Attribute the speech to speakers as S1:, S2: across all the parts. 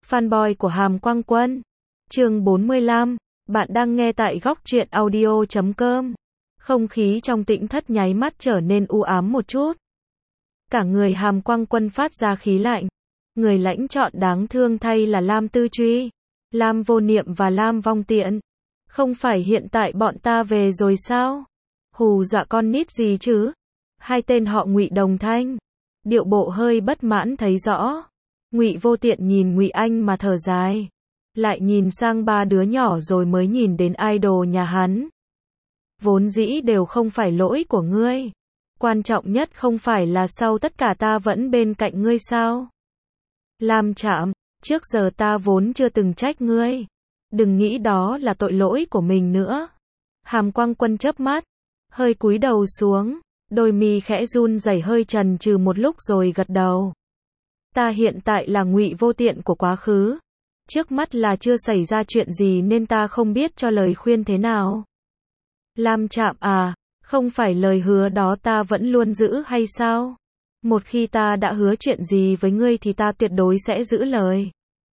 S1: Fanboy của Hàm Quang Quân. Chương 45. Bạn đang nghe tại góc truyện audio.com. Không khí trong tĩnh thất nháy mắt trở nên u ám một chút. Cả người Hàm Quang Quân phát ra khí lạnh. Người lãnh chọn đáng thương thay là Lam Tư Truy, Lam Vô Niệm và Lam Vong Tiện. Không phải hiện tại bọn ta về rồi sao? Hù dọa con nít gì chứ? Hai tên họ Ngụy đồng thanh. Điệu bộ hơi bất mãn thấy rõ. Ngụy Vô Tiện nhìn Ngụy Anh mà thở dài. Lại nhìn sang ba đứa nhỏ rồi mới nhìn đến idol nhà hắn. Vốn dĩ đều không phải lỗi của ngươi. Quan trọng nhất không phải là sau tất cả ta vẫn bên cạnh ngươi sao? Lam Trạm, trước giờ ta vốn chưa từng trách ngươi. Đừng nghĩ đó là tội lỗi của mình nữa. Hàm Quang Quân chớp mắt, hơi cúi đầu xuống, đôi mi khẽ run rẩy hơi chần chừ một lúc rồi gật đầu. Ta hiện tại là Ngụy Vô Tiện của quá khứ. Trước mắt là chưa xảy ra chuyện gì nên ta không biết cho lời khuyên thế nào. Lam Trạm à, không phải lời hứa đó ta vẫn luôn giữ hay sao? Một khi ta đã hứa chuyện gì với ngươi thì ta tuyệt đối sẽ giữ lời.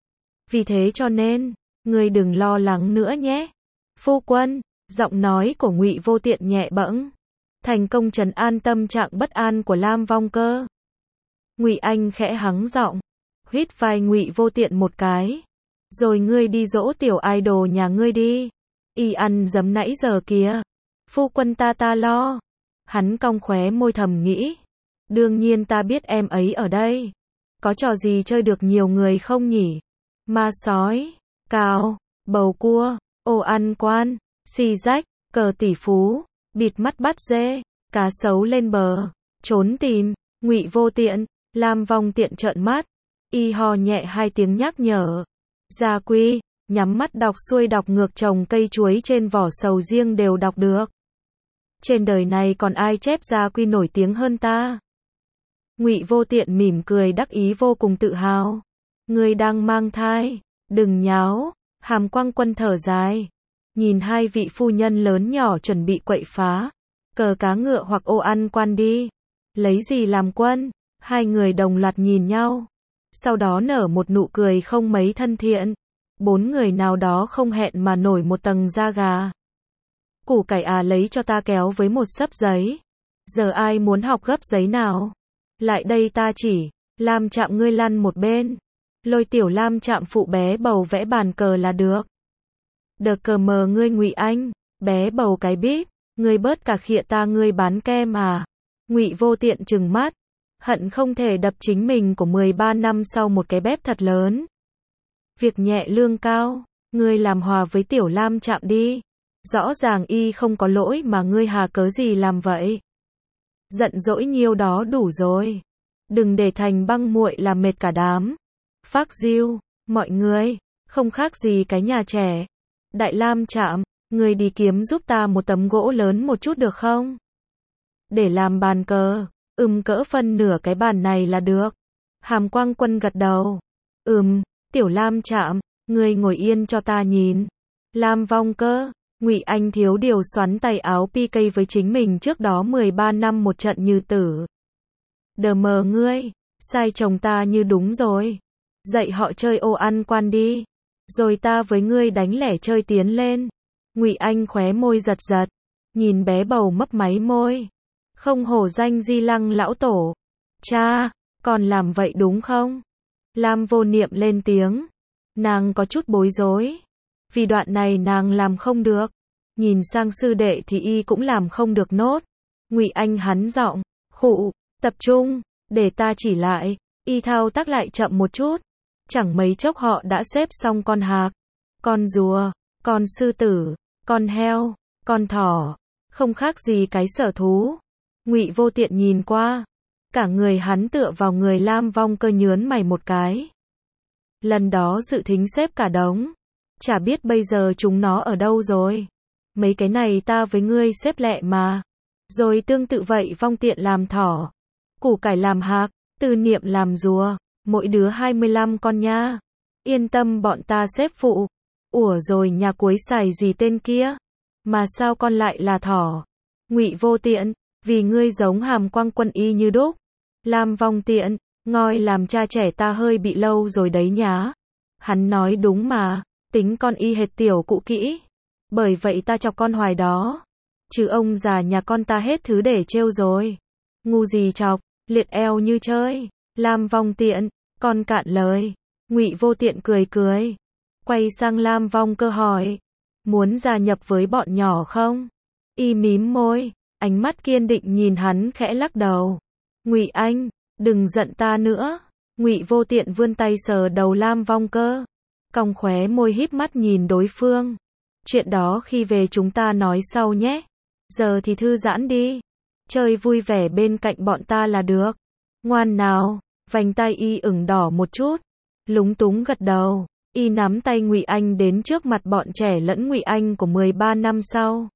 S1: Vì thế cho nên, ngươi đừng lo lắng nữa nhé. Phu quân, giọng nói của Ngụy Vô Tiện nhẹ bẫng, thành công trấn an tâm trạng bất an của Lam Vong Cơ. Ngụy Anh khẽ hắng giọng, huýt vai Ngụy Vô Tiện một cái. Rồi ngươi đi dỗ tiểu idol nhà ngươi đi. Y ăn dấm nãy giờ kìa. Phu quân ta lo. Hắn cong khóe môi thầm nghĩ. Đương nhiên ta biết em ấy ở đây. Có trò gì chơi được nhiều người không nhỉ? Ma sói, cào, bầu cua, ô ăn quan, xì rách, cờ tỷ phú, bịt mắt bắt dê, cá sấu lên bờ, trốn tìm, Ngụy Vô Tiện, Lam Vong Tiện trợn mắt. Y ho nhẹ hai tiếng nhắc nhở. Gia Quy, nhắm mắt đọc xuôi đọc ngược trồng cây chuối trên vỏ sầu riêng đều đọc được. Trên đời này còn ai chép Gia Quy nổi tiếng hơn ta? Ngụy Vô Tiện mỉm cười đắc ý vô cùng tự hào. Ngươi đang mang thai, đừng nháo. Hàm Quang Quân thở dài. Nhìn hai vị phu nhân lớn nhỏ chuẩn bị quậy phá. Cờ cá ngựa hoặc ô ăn quan đi. Lấy gì làm quân? Hai người đồng loạt nhìn nhau. Sau đó nở một nụ cười không mấy thân thiện. Bốn người nào đó không hẹn mà nổi một tầng da gà. Củ cải à, lấy cho ta kéo với một xấp giấy. Giờ ai muốn học gấp giấy nào? Lại đây ta chỉ. Lam Trạm ngươi lăn một bên. Lôi tiểu Lam Trạm phụ bé bầu vẽ bàn cờ là được. Đờ cờ mờ ngươi Ngụy Anh. Bé bầu cái bíp. Ngươi bớt cả khịa ta, ngươi bán kem à? Ngụy Vô Tiện trừng mắt. Hận không thể đập chính mình của 13 năm sau một cái bếp thật lớn. Việc nhẹ lương cao, ngươi làm hòa với tiểu Lam Trạm đi. Rõ ràng y không có lỗi mà ngươi hà cớ gì làm vậy. Giận dỗi nhiêu đó đủ rồi. Đừng để thành băng muội làm mệt cả đám. Phác diêu, mọi người, không khác gì cái nhà trẻ. Đại Lam Trạm, ngươi đi kiếm giúp ta một tấm gỗ lớn một chút được không? Để làm bàn cờ. Cỡ phân nửa cái bàn này là được. Hàm Quang Quân gật đầu. Tiểu Lam Trạm, ngươi ngồi yên cho ta nhìn. Lam Vong Cơ, Ngụy Anh thiếu điều xoắn tay áo PK với chính mình trước đó 13 năm một trận như tử. Đờ mờ ngươi, sai chồng ta như đúng rồi. Dạy họ chơi ô ăn quan đi. Rồi ta với ngươi đánh lẻ chơi tiến lên. Ngụy Anh khóe môi giật giật. Nhìn bé bầu mấp máy môi. Không hổ danh Di Lăng lão tổ. Cha, còn làm vậy đúng không? Lam Vô Niệm lên tiếng. Nàng có chút bối rối. Vì đoạn này nàng làm không được. Nhìn sang sư đệ thì y cũng làm không được nốt. Ngụy Anh hắn giọng. Khụ, tập trung, để ta chỉ lại. Y thao tác lại chậm một chút. Chẳng mấy chốc họ đã xếp xong con hạc, con rùa, con sư tử, con heo, con thỏ. Không khác gì cái sở thú. Ngụy Vô Tiện nhìn qua. Cả người hắn tựa vào người Lam Vong Cơ nhớn mày một cái. Lần đó dự thính xếp cả đống. Chả biết bây giờ chúng nó ở đâu rồi. Mấy cái này ta với ngươi xếp lẹ mà. Rồi tương tự vậy Vong Tiện làm thỏ. Củ cải làm hạc. Tư Niệm làm rùa. Mỗi đứa 25 con nha. Yên tâm bọn ta xếp phụ. Ủa rồi nhà cuối xài gì tên kia? Mà sao con lại là thỏ? Ngụy Vô Tiện. Vì ngươi giống Hàm Quang Quân y như đúc. Lam Vong Tiện, ngoi làm cha trẻ ta hơi bị lâu rồi đấy nhá. Hắn nói đúng mà, tính con y hệt tiểu cụ kỹ. Bởi vậy ta chọc con hoài đó. Chứ ông già nhà con ta hết thứ để trêu rồi. Ngu gì chọc, liệt eo như chơi. Lam Vong Tiện, con cạn lời. Ngụy Vô Tiện cười cười. Quay sang Lam Vong Cơ hỏi. Muốn gia nhập với bọn nhỏ không? Y mím môi, ánh mắt kiên định nhìn hắn khẽ lắc đầu. Ngụy anh, đừng giận ta nữa. Ngụy Vô Tiện vươn tay sờ đầu Lam Vong Cơ. Cong khóe môi híp mắt nhìn đối phương. Chuyện đó khi về chúng ta nói sau nhé. Giờ thì thư giãn đi. Chơi vui vẻ bên cạnh bọn ta là được. Ngoan nào, vành tay y ửng đỏ một chút. Lúng túng gật đầu. Y nắm tay Ngụy Anh đến trước mặt bọn trẻ lẫn Ngụy Anh của 13 năm sau.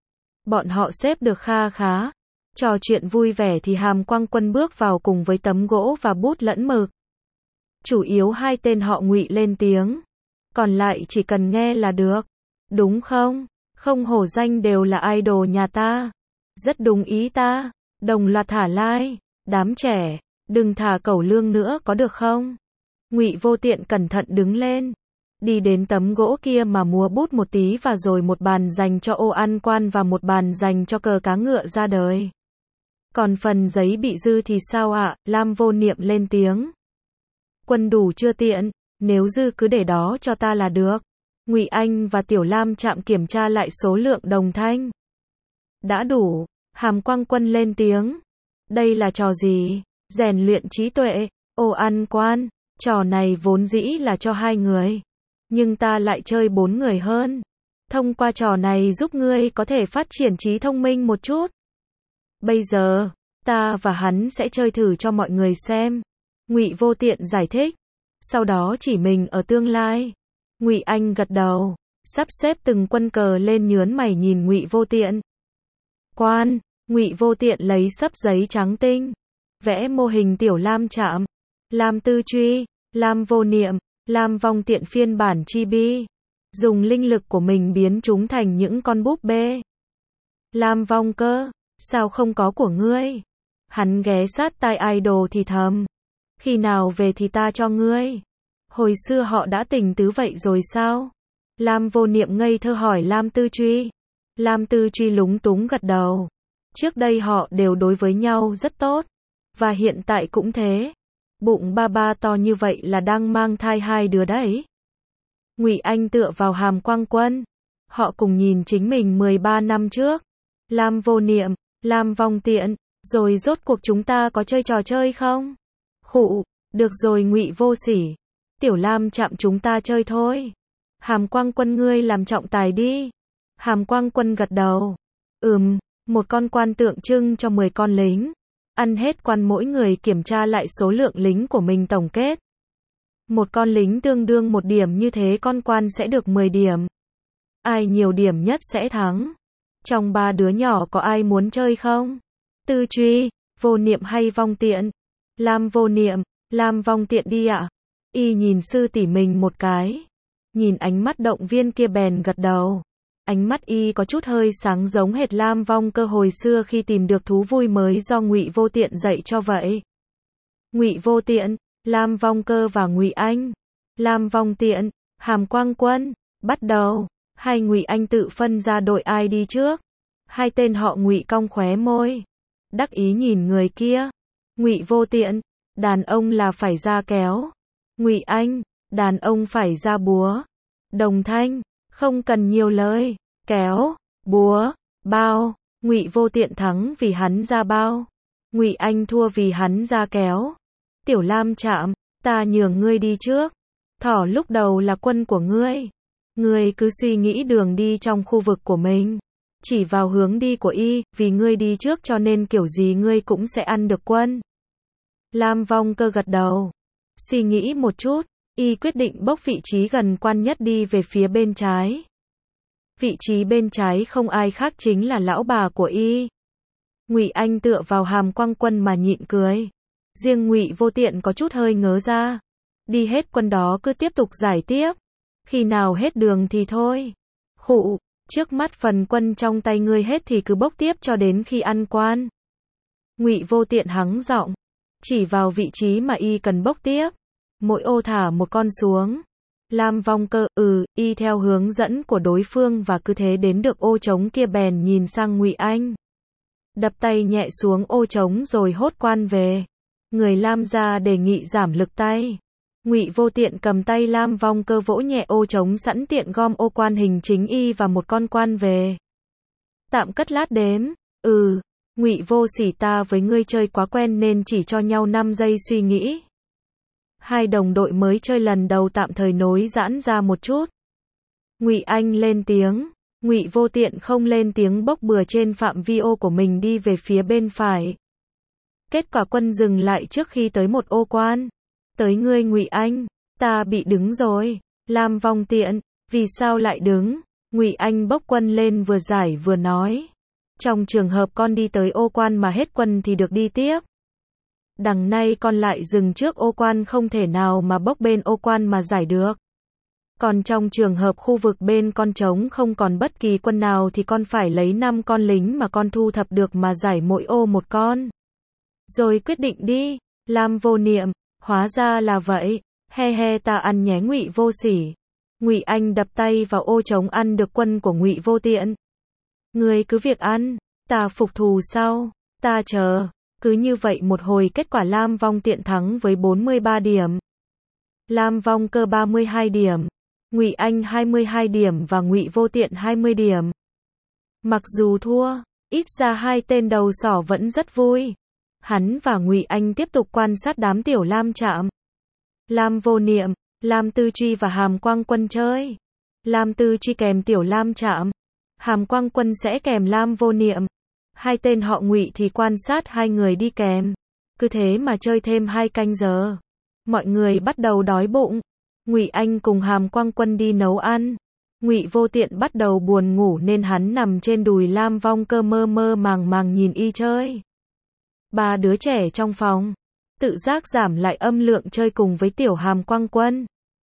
S1: Bọn họ xếp được kha khá. Trò chuyện vui vẻ thì Hàm Quang Quân bước vào cùng với tấm gỗ và bút lẫn mực. Chủ yếu hai tên họ Ngụy lên tiếng. Còn lại chỉ cần nghe là được. Đúng không? Không hổ danh đều là idol nhà ta. Rất đúng ý ta. Đồng loạt thả like. Đám trẻ, đừng thả cẩu lương nữa có được không? Ngụy Vô Tiện cẩn thận đứng lên. Đi đến tấm gỗ kia mà múa bút một tí và rồi một bàn dành cho Ô An Quan và một bàn dành cho cờ cá ngựa ra đời. Còn phần giấy bị dư thì sao ạ? Lam Vô Niệm lên tiếng. Quân đủ chưa Tiện? Nếu dư cứ để đó cho ta là được. Ngụy Anh và Tiểu Lam chạm kiểm tra lại số lượng đồng thanh. Đã đủ. Hàm Quang Quân lên tiếng. Đây là trò gì? Rèn luyện trí tuệ. Ô An Quan, trò này vốn dĩ là cho 2 người. Nhưng ta lại chơi 4 người hơn. Thông qua trò này giúp ngươi có thể phát triển trí thông minh một chút. Bây giờ, ta và hắn sẽ chơi thử cho mọi người xem. Ngụy Vô Tiện giải thích. Sau đó chỉ mình ở tương lai. Ngụy Anh gật đầu, sắp xếp từng quân cờ lên nhớn mày nhìn Ngụy Vô Tiện. Quan, Ngụy Vô Tiện lấy xấp giấy trắng tinh, vẽ mô hình Tiểu Lam Trạm, Lam Tư Truy, Lam Vô Niệm, Lam Vong Tiện phiên bản chibi. Dùng linh lực của mình biến chúng thành những con búp bê. Lam Vong Cơ, sao không có của ngươi? Hắn ghé sát tai idol thì thầm. Khi nào về thì ta cho ngươi. Hồi xưa họ đã tình tứ vậy rồi sao? Lam Vô Niệm ngây thơ hỏi Lam Tư Truy. Lam Tư Truy lúng túng gật đầu. Trước đây họ đều đối với nhau rất tốt. Và hiện tại cũng thế. Bụng ba ba to như vậy là đang mang thai 2 đứa đấy. Ngụy Anh tựa vào Hàm Quang Quân. Họ cùng nhìn chính mình 13 năm trước. Lam Vô Niệm, Lam Vong Tiện, rồi rốt cuộc chúng ta có chơi trò chơi không? Khụ, được rồi Ngụy Vô Sỉ. Tiểu Lam Trạm chúng ta chơi thôi. Hàm Quang Quân ngươi làm trọng tài đi. Hàm Quang Quân gật đầu. Một con quan tượng trưng cho 10 con lính. Ăn hết quan mỗi người kiểm tra lại số lượng lính của mình tổng kết. Một con lính tương đương 1 điểm như thế con quan sẽ được 10 điểm. Ai nhiều điểm nhất sẽ thắng. Trong 3 đứa nhỏ có ai muốn chơi không? Tư Truy, Vô Niệm hay Vong Tiện? Lam Vô Niệm, Lam Vong Tiện đi ạ. Y nhìn sư tỷ mình một cái. Nhìn ánh mắt động viên kia bèn gật đầu. Ánh mắt y có chút hơi sáng giống hệt Lam Vong Cơ hồi xưa khi tìm được thú vui mới do Ngụy Vô Tiện dạy cho vậy. Ngụy Vô Tiện, Lam Vong Cơ và Ngụy Anh. Lam Vong Tiện, Hàm Quang Quân, bắt đầu. Hai Ngụy Anh tự phân ra đội ai đi trước. Hai tên họ Ngụy cong khóe môi. Đắc ý nhìn người kia. Ngụy Vô Tiện, đàn ông là phải ra kéo. Ngụy Anh, đàn ông phải ra búa. Đồng thanh, không cần nhiều lời. Kéo, búa, bao. Ngụy Vô Tiện thắng vì hắn ra bao. Ngụy Anh thua vì hắn ra kéo. Tiểu Lam Trạm, ta nhường ngươi đi trước. Thỏ lúc đầu là quân của ngươi. Ngươi cứ suy nghĩ đường đi trong khu vực của mình. Chỉ vào hướng đi của y, vì ngươi đi trước cho nên kiểu gì ngươi cũng sẽ ăn được quân. Lam Vong Cơ gật đầu. Suy nghĩ một chút, y quyết định bốc vị trí gần quan nhất đi về phía bên trái. Vị trí bên trái không ai khác chính là lão bà của y. Ngụy Anh tựa vào Hàm Quang Quân mà nhịn cười. Riêng Ngụy Vô Tiện có chút hơi ngớ ra. Đi hết quân đó cứ tiếp tục giải tiếp. Khi nào hết đường thì thôi. Khụ, trước mắt phần quân trong tay ngươi hết thì cứ bốc tiếp cho đến khi ăn quan. Ngụy Vô Tiện hắng giọng, chỉ vào vị trí mà y cần bốc tiếp. Mỗi ô thả một con xuống. Lam Vong Cơ, y theo hướng dẫn của đối phương và cứ thế đến được ô trống kia bèn nhìn sang Ngụy Anh. Đập tay nhẹ xuống ô trống rồi hốt quan về. Người Lam gia đề nghị giảm lực tay. Ngụy Vô Tiện cầm tay Lam Vong Cơ vỗ nhẹ ô trống sẵn tiện gom ô quan hình chính y và một con quan về. Tạm cất lát đếm. Ngụy Vô Sỉ, ta với ngươi chơi quá quen nên chỉ cho nhau 5 giây suy nghĩ. Hai đồng đội mới chơi lần đầu tạm thời nối giãn ra một chút. Ngụy Anh lên tiếng. Ngụy Vô Tiện không lên tiếng, bốc bừa trên phạm vi ô của mình đi về phía bên phải. Kết quả quân dừng lại trước khi tới một ô quan. Tới ngươi Ngụy Anh, ta bị đứng rồi. Lam Vong Tiện, vì sao lại đứng? Ngụy Anh bốc quân lên vừa giải vừa nói. Trong trường hợp con đi tới ô quan mà hết quân thì được đi tiếp. Đằng nay con lại dừng trước ô quan, không thể nào mà bốc bên ô quan mà giải được. Còn trong trường hợp khu vực bên con trống không còn bất kỳ quân nào thì con phải lấy 5 con lính mà con thu thập được mà giải mỗi ô một con. Rồi quyết định đi. Lam Vô Niệm, hóa ra là vậy. He he, ta ăn nhé Ngụy Vô Sỉ. Ngụy Anh đập tay vào ô trống ăn được quân của Ngụy Vô Tiện. Ngươi cứ việc ăn, ta phục thù sau, ta chờ. Cứ như vậy một hồi, kết quả Lam Vong Tiện thắng với 43 điểm. Lam Vong Cơ 32 điểm, Ngụy Anh 22 điểm và Ngụy Vô Tiện 20 điểm. Mặc dù thua, ít ra hai tên đầu sỏ vẫn rất vui. Hắn và Ngụy Anh tiếp tục quan sát đám tiểu Lam Trạm. Lam Vô Niệm, Lam Tư Truy và Hàm Quang Quân chơi. Lam Tư Truy kèm tiểu Lam Trạm, Hàm Quang Quân sẽ kèm Lam Vô Niệm. Hai tên họ Ngụy thì quan sát hai người đi kèm. Cứ thế mà chơi thêm 2 canh giờ. Mọi người bắt đầu đói bụng. Ngụy Anh cùng Hàm Quang Quân đi nấu ăn. Ngụy Vô Tiện bắt đầu buồn ngủ nên hắn nằm trên đùi Lam Vong Cơ mơ mơ màng màng nhìn y chơi. 3 đứa trẻ trong phòng tự giác giảm lại âm lượng chơi cùng với tiểu Hàm Quang Quân.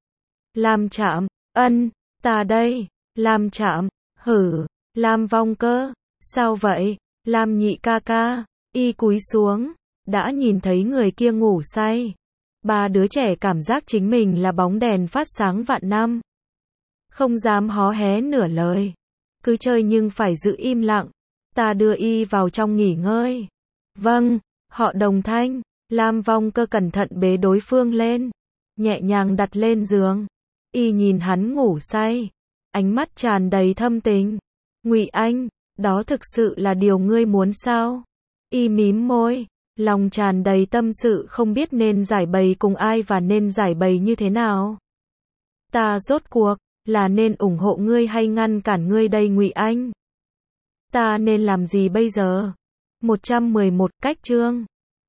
S1: Lam Trạm, ta đây. Lam Trạm, hử. Lam Vong Cơ, sao vậy? Lam Nhị ca ca, y cúi xuống, đã nhìn thấy người kia ngủ say. 3 đứa trẻ cảm giác chính mình là bóng đèn phát sáng vạn năm. Không dám hó hé nửa lời. Cứ chơi nhưng phải giữ im lặng. Ta đưa y vào trong nghỉ ngơi. Vâng, họ đồng thanh. Lam Vong Cơ cẩn thận bế đối phương lên, nhẹ nhàng đặt lên giường. Y nhìn hắn ngủ say, ánh mắt tràn đầy thâm tình. Ngụy Anh, đó thực sự là điều ngươi muốn sao? Y mím môi, lòng tràn đầy tâm sự, không biết nên giải bày cùng ai và nên giải bày như thế nào. Ta rốt cuộc là nên ủng hộ ngươi hay ngăn cản ngươi đây Ngụy Anh? Ta nên làm gì bây giờ? 111 cách chương